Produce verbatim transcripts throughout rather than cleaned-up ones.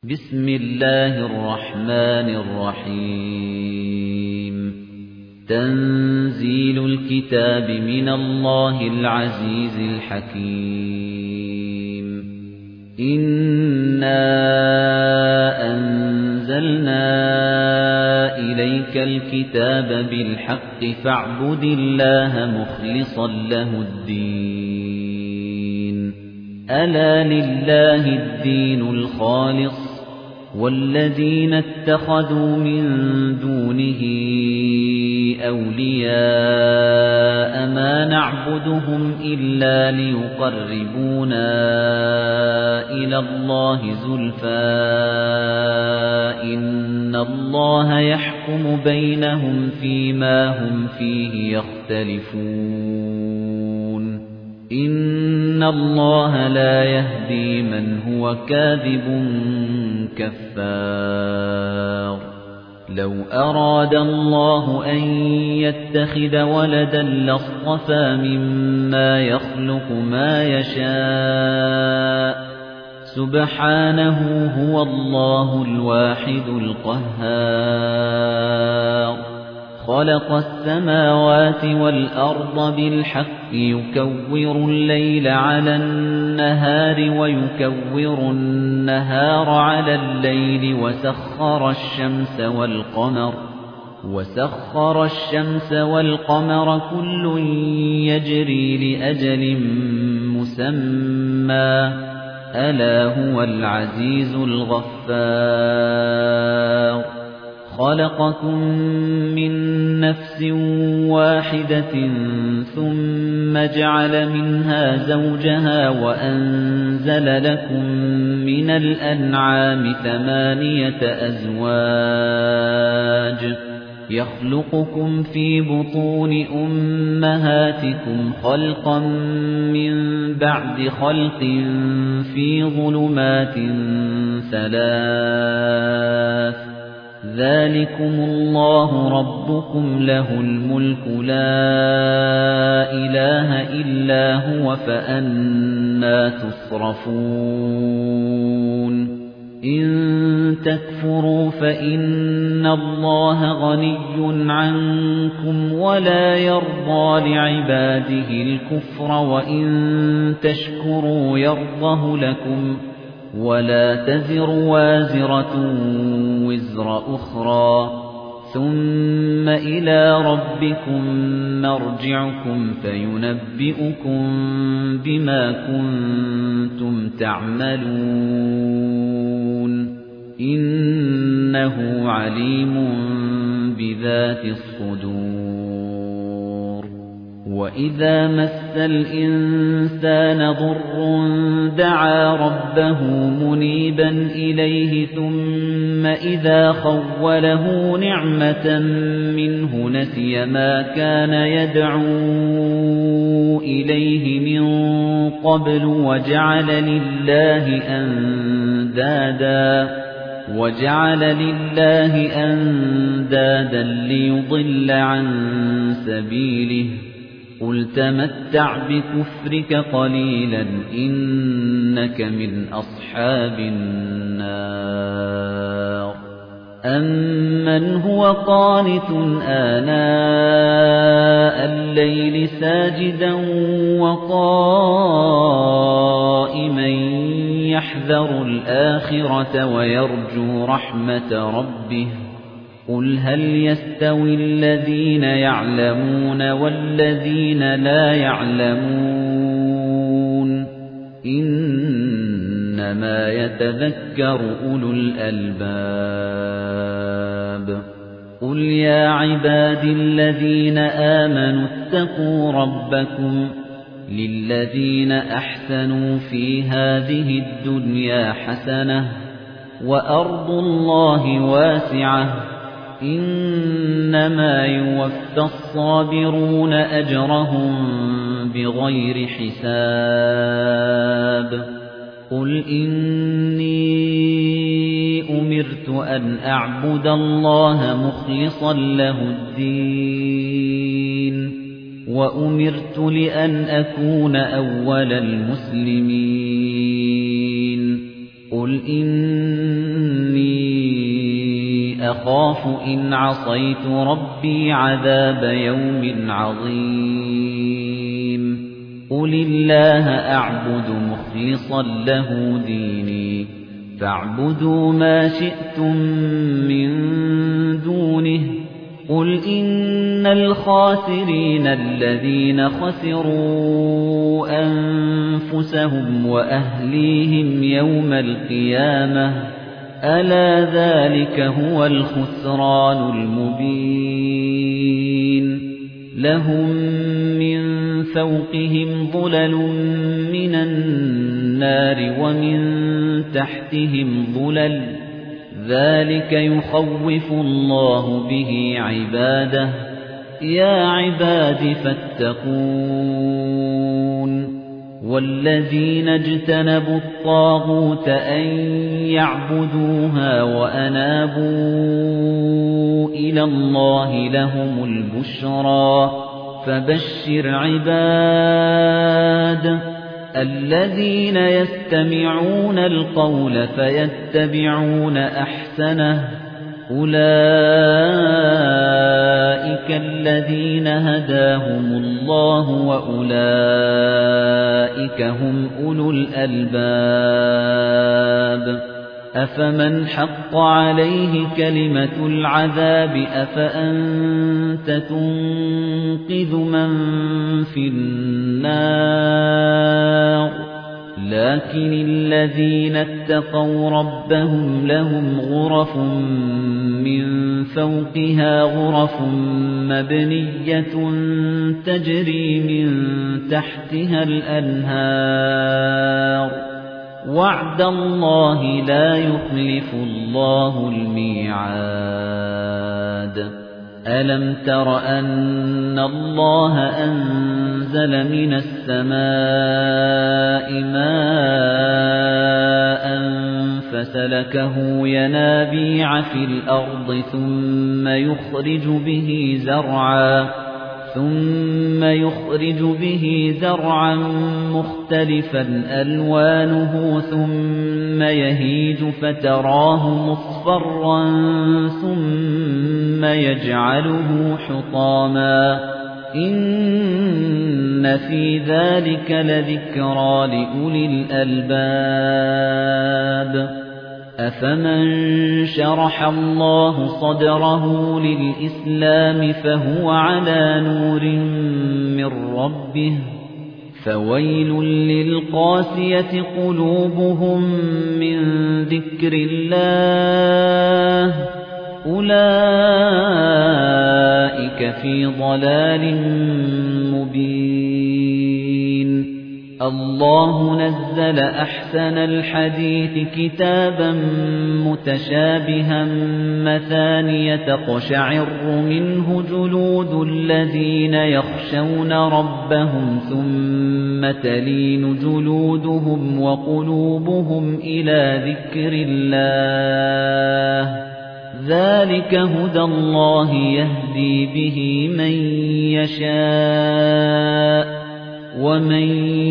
بسم الله الرحمن الرحيم تنزيل الكتاب من الله العزيز الحكيم إنا أنزلنا إليك الكتاب بالحق فاعبد الله مخلصا له الدين ألا لله الدين الخالص والذين اتخذوا من دونه أولياء ما نعبدهم إلا ليقربونا إلى الله زلفى إن الله يحكم بينهم فيما هم فيه يختلفون إن الله لا يهدي من هو كاذب كفار لو أراد الله أن يتخذ ولدا لاصطفى مما يخلق ما يشاء سبحانه هو الله الواحد القهار خلق السماوات والأرض بالحق يكور الليل على النهار ويكور النهار على الليل وسخر الشمس والقمر وسخر الشمس والقمر كل يجري لأجل مسمى ألا هو العزيز الغفار خلقكم من نفس واحدة ثم جعل منها زوجها وأنزل لكم من الأنعام ثمانية أزواج يخلقكم في بطون أمهاتكم خلقا من بعد خلق في ظلمات ثلاث ذلكم الله ربكم له الملك لا إله إلا هو فأنى تصرفون إن تكفروا فإن الله غني عنكم ولا يرضى لعباده الكفر وإن تشكروا يرضه لكم ولا تزر وازرة وزر أخرى ثم إلى ربكم مرجعكم فينبئكم بما كنتم تعملون إنه عليم بذات الصدور وإذا مس الإنسان ضر دعا ربه منيبا إليه ثم إذا خوله نعمة منه نسي ما كان يدعو إليه من قبل وجعل لله أندادا وجعل لله أندادا ليضل عن سبيله قل تمتع بكفرك قليلا إنك من أصحاب النار أمن هو قانت آناء الليل ساجدا وقائما يحذر الآخرة ويرجو رحمة ربه قل هل يستوي الذين يعلمون والذين لا يعلمون إنما يتذكر أولو الألباب قل يا عبادي الذين آمنوا اتقوا ربكم للذين أحسنوا في هذه الدنيا حسنة وأرض الله واسعة إنما يوفى الصابرون أجرهم بغير حساب قل إني أمرت أن أعبد الله مخلصا له الدين وأمرت لأن أكون أول المسلمين قل إن أخاف إن عصيت ربي عذاب يوم عظيم قل الله أعبد مخلصا له ديني فاعبدوا ما شئتم من دونه قل إن الخاسرين الذين خسروا أنفسهم وأهليهم يوم القيامة ألا ذلك هو الخسران المبين لهم من فوقهم ظلل من النار ومن تحتهم ظلل ذلك يخوف الله به عباده يا عباد فاتقون والذين اجتنبوا الطاغوت أن يعبدوها وأنابوا إلى الله لهم البشرى فبشر عباد الذين يستمعون القول فيتبعون أحسنه أولئك الذين هداهم الله وأولئك هم أولو الألباب أفمن حق عليه كلمة العذاب أفأنت تنقذ من في النار لكن الذين اتقوا ربهم لهم غرف من فوقها غرف مبنية تجري من تحتها الأنهار وعد الله لا يخلف الله الميعاد ألم تر أن الله أنزل من السماء ماء فسلكه ينابيع في الأرض ثم يخرج به زرعا ثم يخرج به زرعا مختلفا ألوانه ثم يهيج فتراه مصفرا ثم يجعله حطاما إن في ذلك لذكرى لأولي الألباب أفمن شرح الله صدره للإسلام فهو على نور من ربه فويل للقاسية قلوبهم من ذكر الله أولئك في ضلال مبين الله نزل أحسن الحديث كتابا متشابها مثانية تقشعر منه جلود الذين يخشون ربهم ثم تلين جلودهم وقلوبهم إلى ذكر الله ذلك هدى الله يهدي به من يشاء ومن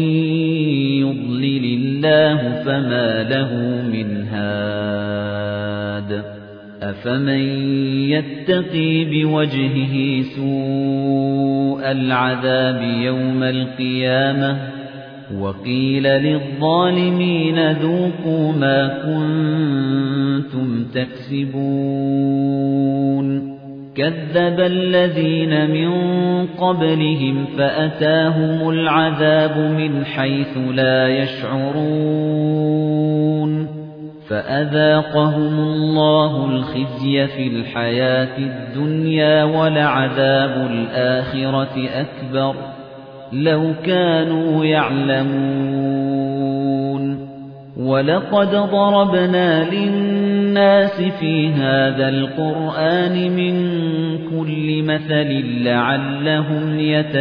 يضلل الله فما له من هاد أفمن يتقي بوجهه سوء العذاب يوم القيامة وقيل للظالمين ذوقوا ما كنتم تكسبون كذب الذين من قبلهم فأتاهم العذاب من حيث لا يشعرون فأذاقهم الله الخزي في الحياة الدنيا ولعذاب الآخرة أكبر لو كانوا يعلمون ولقد ضربنا للناس في هذا القرآن من كل مثل لعلهم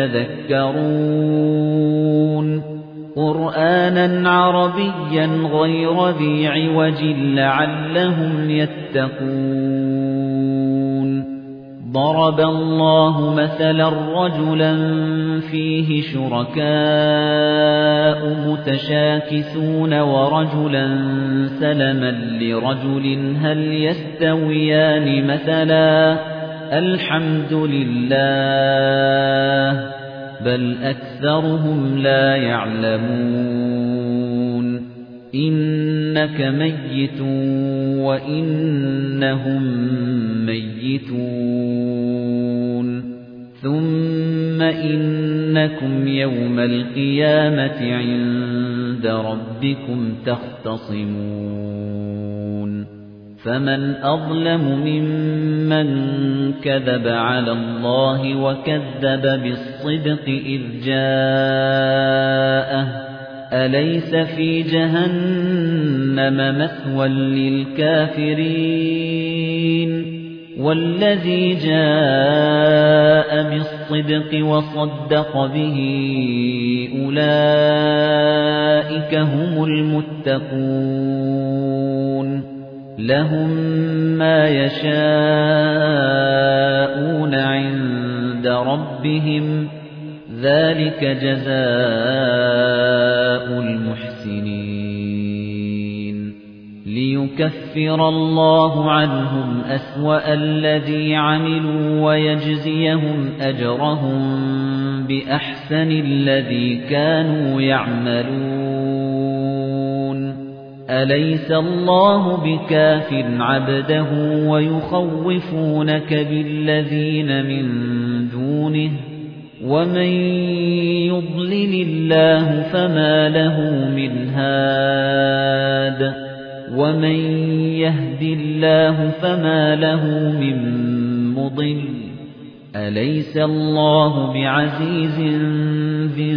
يتذكرون قرآنا عربيا غير ذي عوج لعلهم يتقون ضرب الله مثلا رجلا فيه شركاء متشاكسون ورجلا سلما لرجل هل يستويان مثلا الحمد لله بل أكثرهم لا يعلمون إنك ميت وإنهم ميتون ثم إنكم يوم القيامة عند ربكم تختصمون فمن أظلم ممن كذب على الله وكذب بالصدق إذ جاءه أليس في جهنم مثوى للكافرين والذي جاء بالصدق وصدق به أولئك هم المتقون لهم ما يشاءون عند ربهم ذلك جزاء المحسنين ليكفر الله عنهم أسوأ الذي عملوا ويجزيهم أجرهم بأحسن الذي كانوا يعملون أليس الله بكاف عبده ويخوفونك بالذين من دونه ومن يضلل الله فما له من هاد ومن يهد الله فما له من مضل أليس الله بعزيز ذي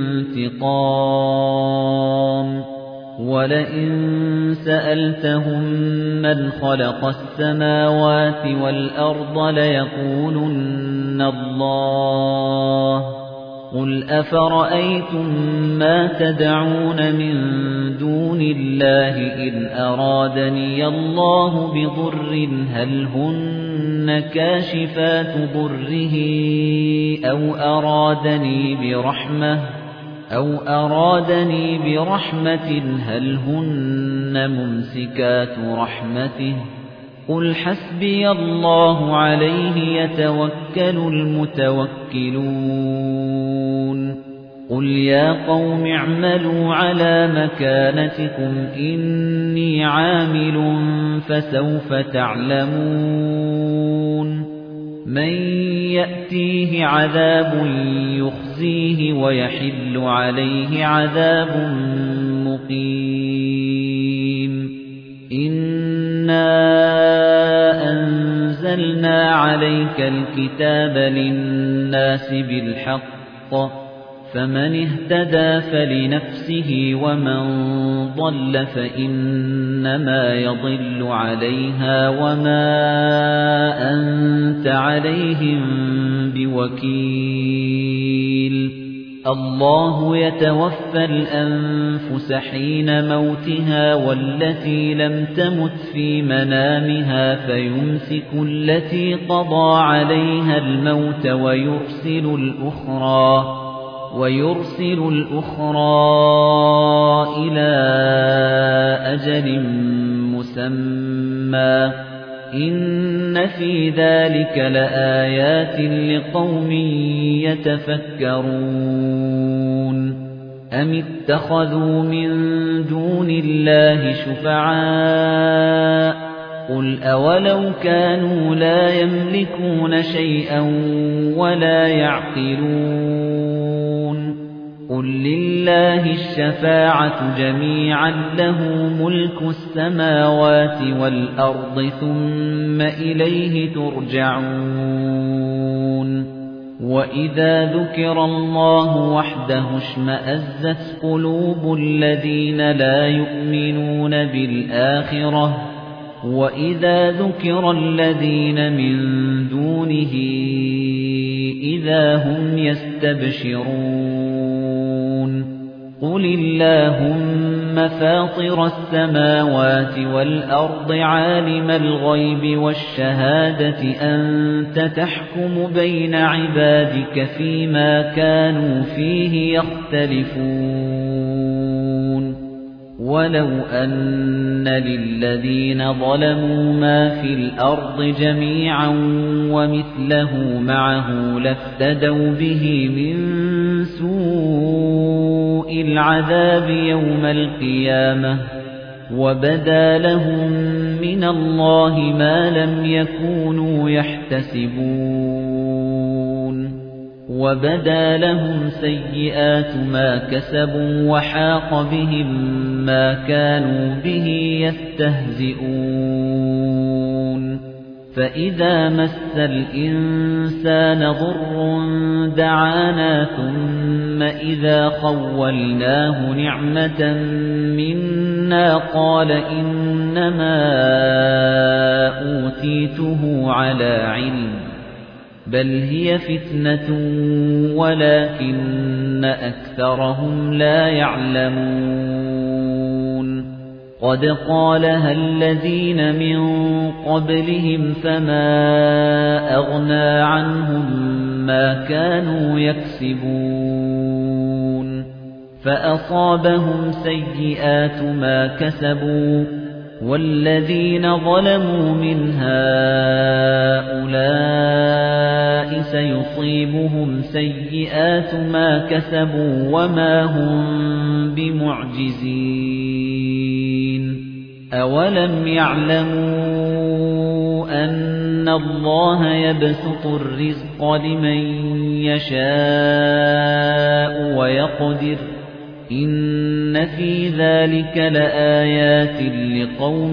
انتقام ولئن سألتهم من خلق السماوات والأرض ليقولن الله قل أفرأيتم ما تدعون من دون الله إن أرادني الله بضر هل هن كاشفات ضره أو أرادني برحمة أو أرادني برحمة هل هن ممسكات رحمته قل حسبي الله عليه يتوكل المتوكلون قل يا قوم اعملوا على مكانتكم إني عامل فسوف تعلمون من يأتيه عذاب يخزيه ويحل عليه عذاب مقيم إنا أنزلنا عليك الكتاب للناس بالحق فمن اهتدى فلنفسه ومن ضل فإنما يضل عليها وما أنت عليهم بوكيل الله يتوفى الأنفس حين موتها والتي لم تمت في منامها فيمسك التي قضى عليها الموت ويرسل الأخرى ويرسل الأخرى إلى أجل مسمى إن في ذلك لآيات لقوم يتفكرون أم اتخذوا من دون الله شفعاء قل أولو كانوا لا يملكون شيئا ولا يعقلون قل لله الشفاعة جميعا له ملك السماوات والأرض ثم إليه ترجعون وإذا ذكر الله وحده اشمأزت قلوب الذين لا يؤمنون بالآخرة وإذا ذكر الذين من دونه إذا هم يستبشرون قل اللهم اللهم فاطر السماوات والأرض عالم الغيب والشهادة أنت تحكم بين عبادك فيما كانوا فيه يختلفون ولو أن للذين ظلموا ما في الأرض جميعا ومثله معه لافتدوا به من سوء العذاب يوم القيامة وبدا لهم من الله ما لم يكونوا يحتسبون وبدا لهم سيئات ما كسبوا وحاق بهم ما كانوا به يستهزئون فإذا مس الإنسان ضر دعانا ثم إذا خولناه نعمة منا قال إنما أوتيته على علم بل هي فتنة ولكن أكثرهم لا يعلمون قد قالها الذين من قبلهم فما أغنى عنهم ما كانوا يكسبون فأصابهم سيئات ما كسبوا والذين ظلموا من هؤلاء سيصيبهم سيئات ما كسبوا وما هم بمعجزين أولم يعلموا أن الله يبسط الرزق لمن يشاء ويقدر إن في ذلك لآيات لقوم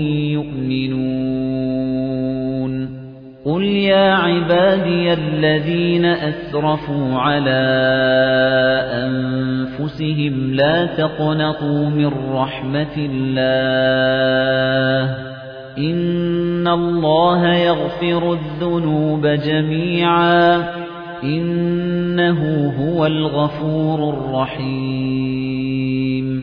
يؤمنون قل يا عبادي الذين أسرفوا على أنفسهم لا تقنطوا من رحمة الله إن الله يغفر الذنوب جميعا إنه هو الغفور الرحيم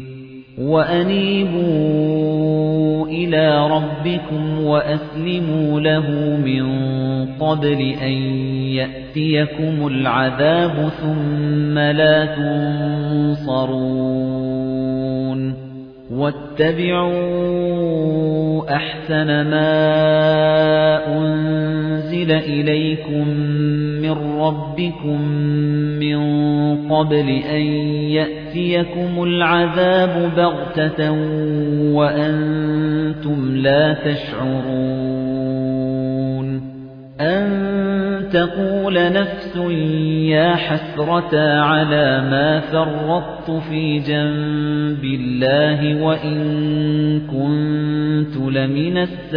وأنيبوا إلى ربكم وأسلموا له من قبل أن يأتيكم العذاب ثم لا تنصرون واتبعوا أحسن ما أنزل إليكم من ربكم من قبل أن يأتيكم العذاب بغتة وأنتم لا تشعرون أن تقول نفس يا حسرة على ما فرطت في جنب الله وإن كنت لمن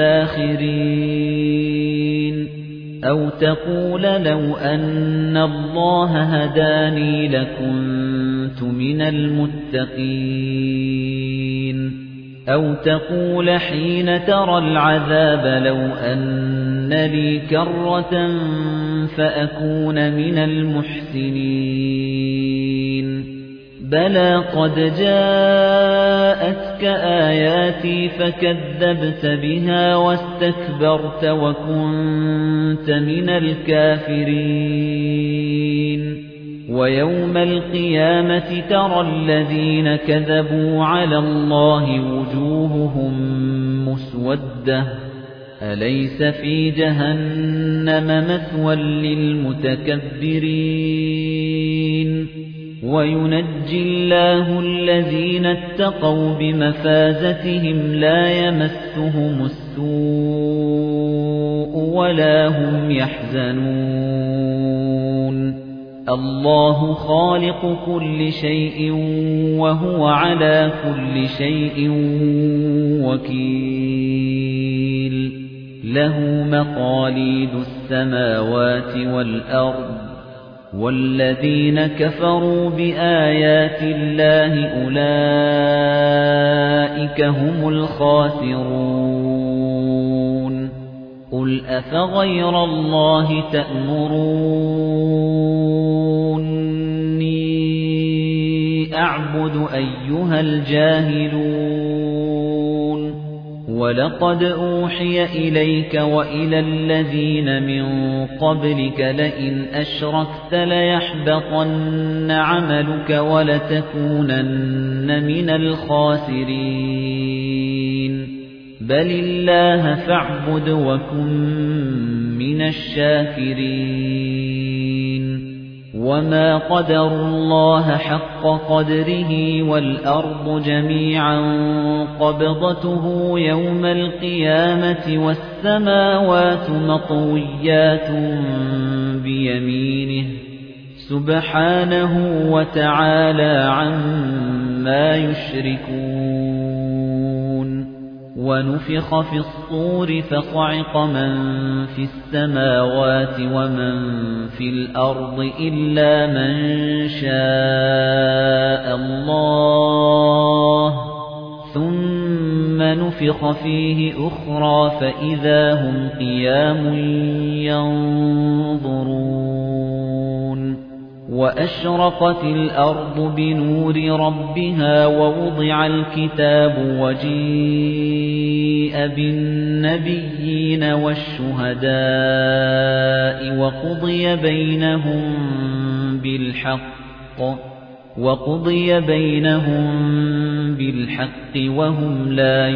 الساخرين أو تقول لو أن الله هداني لكنت من المتقين أو تقول حين ترى العذاب لو أن لي كرة فأكون من المحسنين بلى قد جاءتك آياتي فكذبت بها واستكبرت وكنت من الكافرين ويوم القيامة ترى الذين كذبوا على الله وجوههم مسودة أليس في جهنم مثوى للمتكبرين وينجي الله الذين اتقوا بمفازتهم لا يمسهم السوء ولا هم يحزنون الله خالق كل شيء وهو على كل شيء وكيل له مقاليد السماوات والأرض والذين كفروا بآيات الله أولئك هم الخاسرون قل أفغير الله تأمروني نَعْبُدُ أَيُّهَا الْجَاهِلُونَ وَلَقَدْ أُوحِيَ إِلَيْكَ وَإِلَى الَّذِينَ مِن قَبْلِكَ لَئِنْ أَشْرَكْتَ لَيَحْبَطَنَّ عَمَلُكَ وَلَتَكُونَنَّ مِنَ الْخَاسِرِينَ بَلِ اللَّهَ فَاعْبُدْ وَكُن مِّنَ الشَّاكِرِينَ وَمَا قَدَرُوا اللَّهَ حَقَّ قَدْرِهِ وَالْأَرْضُ جَمِيعًا قَبْضَتُهُ يَوْمَ الْقِيَامَةِ وَالسَّمَاوَاتُ مَطْوِيَّاتٌ بِيَمِينِهِ سُبْحَانَهُ وَتَعَالَى عَمَّا يُشْرِكُونَ وَنُفِخَ فِي الصُّورِ فَصَعِقَ مَن فِي السَّمَاوَاتِ وَمَن فِي الْأَرْضِ إِلَّا مَن شَاءَ اللَّهُ ثُمَّ نُفِخَ فِيهِ أُخْرَى فَإِذَا هُمْ قِيَامٌ يَنظُرُونَ وَأَشْرَقَتِ الْأَرْضُ بِنُورِ رَبِّهَا وَوُضِعَ الْكِتَابُ وَجِيءَ بِالنَّبِيِّينَ وَالشُّهَدَاءِ وَقُضِيَ بَيْنَهُم بِالْحَقِّ وَقُضِيَ بَيْنَهُم بِالْحَقِّ وَهُمْ لَا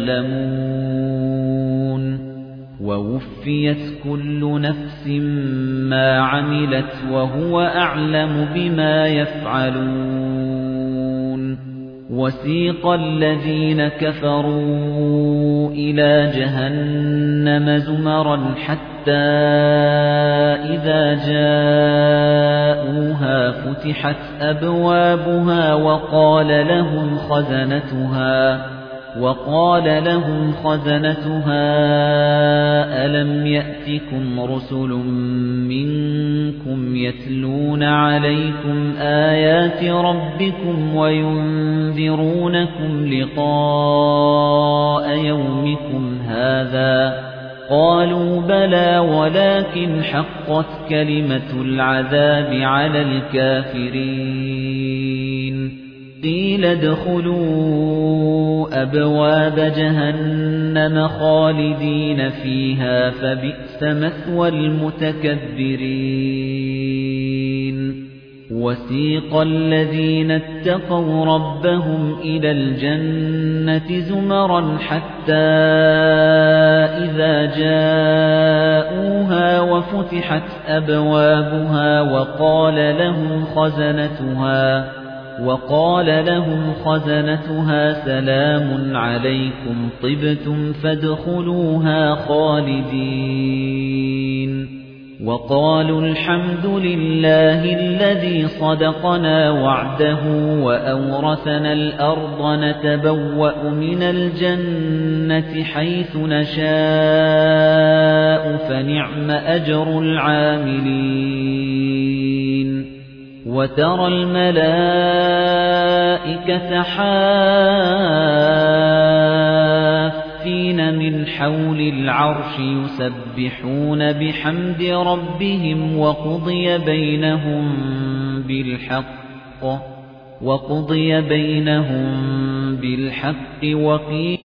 يُظْلَمُونَ وَوُفِّيَتْ كُلُّ نَفْسٍ مَا عَمِلَتْ وَهُوَ أَعْلَمُ بِمَا يَفْعَلُونَ وَسِيقَ الَّذِينَ كَفَرُوا إِلَى جَهَنَّمَ زُمَرًا حَتَّى إِذَا جَاءُوهَا فُتِحَتْ أَبْوَابُهَا وَقَالَ لَهُمْ خَزَنَتُهَا وَقَالَ لَهُمْ خَزَنَتُهَا أَلَمْ يَأْتِكُمْ رُسُلٌ مِّنكُمْ يَتْلُونَ عَلَيْكُمْ آيَاتِ رَبِّكُمْ وَيُنذِرُونَكُمْ لِقَاءَ يَوْمِكُمْ هَٰذَا قَالُوا بَلَىٰ وَلَٰكِنْ حَقَّتْ كَلِمَةُ الْعَذَابِ عَلَى الْكَافِرِينَ قِيلَ ادْخُلُوا أَبْوَابَ جَهَنَّمَ خَالِدِينَ فِيهَا فَبِئْسَ مَثْوَى الْمُتَكَبِّرِينَ وَسِيقَ الَّذِينَ اتَّقَوْا رَبَّهُمْ إِلَى الْجَنَّةِ زُمَرًا حَتَّى إِذَا جَاءُوهَا وَفُتِحَتْ أَبْوَابُهَا وَقَالَ لَهُمْ خَزَنَتُهَا وَقَالَ لَهُمْ خَزَنَتُهَا سَلَامٌ عَلَيْكُمْ طِبْتُمْ فَادْخُلُوهَا خَالِدِينَ وَقَالُوا الْحَمْدُ لِلَّهِ الَّذِي صَدَقَنَا وَعْدَهُ وَأَوْرَثَنَا الْأَرْضَ نَتَبَوَّأُ مِنَ الْجَنَّةِ حَيْثُ نَشَاءُ فَنِعْمَ أَجْرُ الْعَامِلِينَ وَتَرَى الْمَلَائِكَةَ حَافِّينَ مِنْ حَوْلِ الْعَرْشِ يُسَبِّحُونَ بِحَمْدِ رَبِّهِمْ وَقُضِيَ بَيْنَهُم بِالْحَقِّ وَقُضِيَ بَيْنَهُم بِالْحَقِّ وَقِيلَ